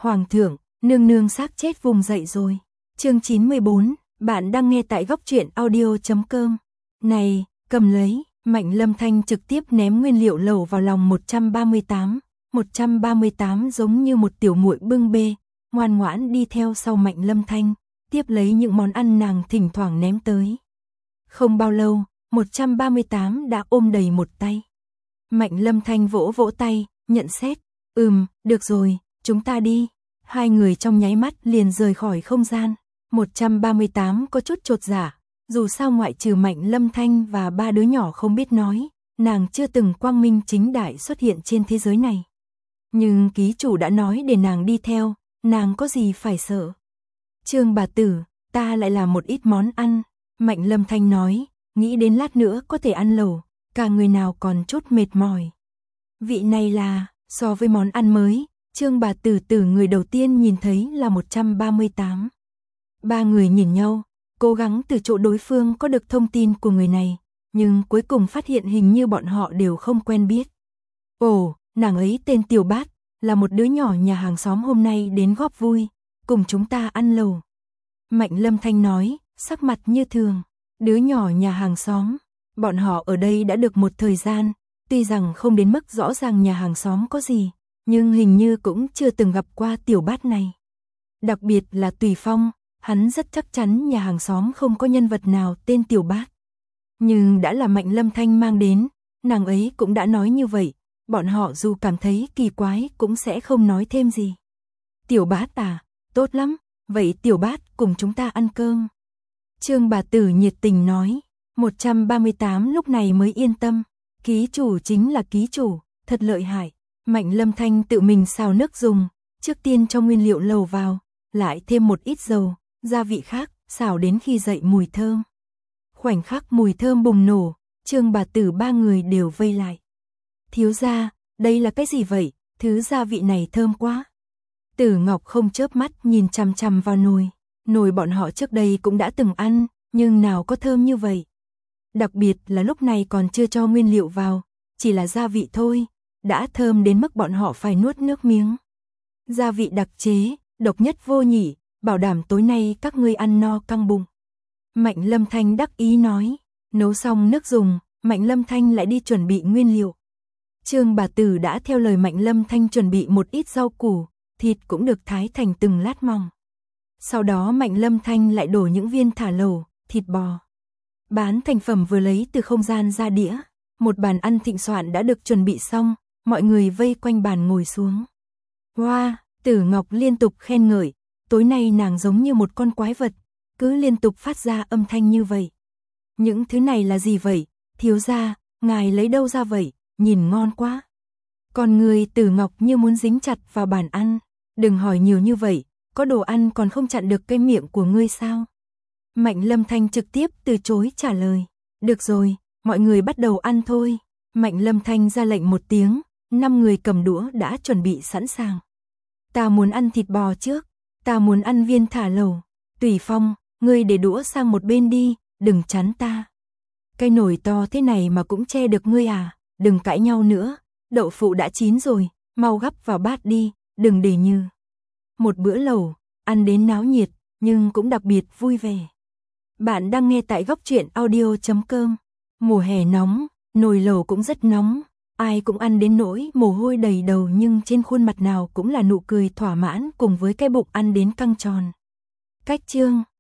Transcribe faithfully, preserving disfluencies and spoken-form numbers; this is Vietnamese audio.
Hoàng thượng, nương nương xác chết vùng dậy rồi. Chương chín mươi bốn, bạn đang nghe tại góc truyện audio chấm com. Này, cầm lấy, Mạnh Lâm Thanh trực tiếp ném nguyên liệu lẩu vào lòng một trăm ba mươi tám. một trăm ba mươi tám giống như một tiểu muội bưng bê, ngoan ngoãn đi theo sau Mạnh Lâm Thanh, tiếp lấy những món ăn nàng thỉnh thoảng ném tới. Không bao lâu, một trăm ba mươi tám đã ôm đầy một tay. Mạnh Lâm Thanh vỗ vỗ tay, nhận xét, ừm, được rồi, chúng ta đi. Hai người trong nháy mắt liền rời khỏi không gian. một trăm ba mươi tám có chút chột dạ, dù sao ngoại trừ Mạnh Lâm Thanh và ba đứa nhỏ không biết nói, nàng chưa từng quang minh chính đại xuất hiện trên thế giới này. Nhưng ký chủ đã nói để nàng đi theo, nàng có gì phải sợ. Trương bà tử, ta lại làm một ít món ăn. Mạnh Lâm Thanh nói, nghĩ đến lát nữa có thể ăn lẩu, cả người nào còn chút mệt mỏi. Vị này là, so với món ăn mới, Trương bà tử tử người đầu tiên nhìn thấy là một trăm ba mươi tám. Ba người nhìn nhau, cố gắng từ chỗ đối phương có được thông tin của người này, nhưng cuối cùng phát hiện hình như bọn họ đều không quen biết. Ồ, nàng ấy tên Tiểu Bát, là một đứa nhỏ nhà hàng xóm hôm nay đến góp vui, cùng chúng ta ăn lẩu. Mạnh Lâm Thanh nói, sắc mặt như thường, đứa nhỏ nhà hàng xóm, bọn họ ở đây đã được một thời gian, tuy rằng không đến mức rõ ràng nhà hàng xóm có gì, nhưng hình như cũng chưa từng gặp qua Tiểu Bát này. Đặc biệt là Tùy Phong, hắn rất chắc chắn nhà hàng xóm không có nhân vật nào tên Tiểu Bát. Nhưng đã là Mạnh Lâm Thanh mang đến, nàng ấy cũng đã nói như vậy, bọn họ dù cảm thấy kỳ quái cũng sẽ không nói thêm gì. Tiểu Bát à, tốt lắm, vậy Tiểu Bát cùng chúng ta ăn cơm. Trương bà tử nhiệt tình nói, một trăm ba mươi tám lúc này mới yên tâm, ký chủ chính là ký chủ, thật lợi hại. Mạnh Lâm Thanh tự mình xào nước dùng, trước tiên cho nguyên liệu lẩu vào, lại thêm một ít dầu, gia vị khác, xào đến khi dậy mùi thơm. Khoảnh khắc mùi thơm bùng nổ, Trương bà tử ba người đều vây lại. Thiếu gia, đây là cái gì vậy, thứ gia vị này thơm quá. Tử Ngọc không chớp mắt nhìn chằm chằm vào nồi, nồi bọn họ trước đây cũng đã từng ăn, nhưng nào có thơm như vậy. Đặc biệt là lúc này còn chưa cho nguyên liệu vào, chỉ là gia vị thôi, đã thơm đến mức bọn họ phải nuốt nước miếng. Gia vị đặc chế, độc nhất vô nhị, bảo đảm tối nay các ngươi ăn no căng bụng. Mạnh Lâm Thanh đắc ý nói, nấu xong nước dùng, Mạnh Lâm Thanh lại đi chuẩn bị nguyên liệu. Trương bà tử đã theo lời Mạnh Lâm Thanh chuẩn bị một ít rau củ, thịt cũng được thái thành từng lát mỏng. Sau đó Mạnh Lâm Thanh lại đổ những viên thả lẩu, thịt bò. Bán thành phẩm vừa lấy từ không gian ra đĩa, một bàn ăn thịnh soạn đã được chuẩn bị xong, mọi người vây quanh bàn ngồi xuống. Wow, Tử Ngọc liên tục khen ngợi, tối nay nàng giống như một con quái vật, cứ liên tục phát ra âm thanh như vậy. Những thứ này là gì vậy, thiếu gia, ngài lấy đâu ra vậy, nhìn ngon quá. Còn người Tử Ngọc như muốn dính chặt vào bàn ăn, đừng hỏi nhiều như vậy, có đồ ăn còn không chặn được cái miệng của ngươi sao? Mạnh Lâm Thanh trực tiếp từ chối trả lời, được rồi, mọi người bắt đầu ăn thôi. Mạnh Lâm Thanh ra lệnh một tiếng, năm người cầm đũa đã chuẩn bị sẵn sàng. Ta muốn ăn thịt bò trước, ta muốn ăn viên thả lẩu. Tùy Phong, ngươi để đũa sang một bên đi, đừng chắn ta. Cái nồi to thế này mà cũng che được ngươi à, đừng cãi nhau nữa, đậu phụ đã chín rồi, mau gắp vào bát đi, đừng để như. Một bữa lẩu, ăn đến náo nhiệt, nhưng cũng đặc biệt vui vẻ. Bạn đang nghe tại góc truyện audio chấm com. Mùa hè nóng, nồi lẩu cũng rất nóng, ai cũng ăn đến nỗi mồ hôi đầy đầu nhưng trên khuôn mặt nào cũng là nụ cười thỏa mãn cùng với cái bụng ăn đến căng tròn. Cách chương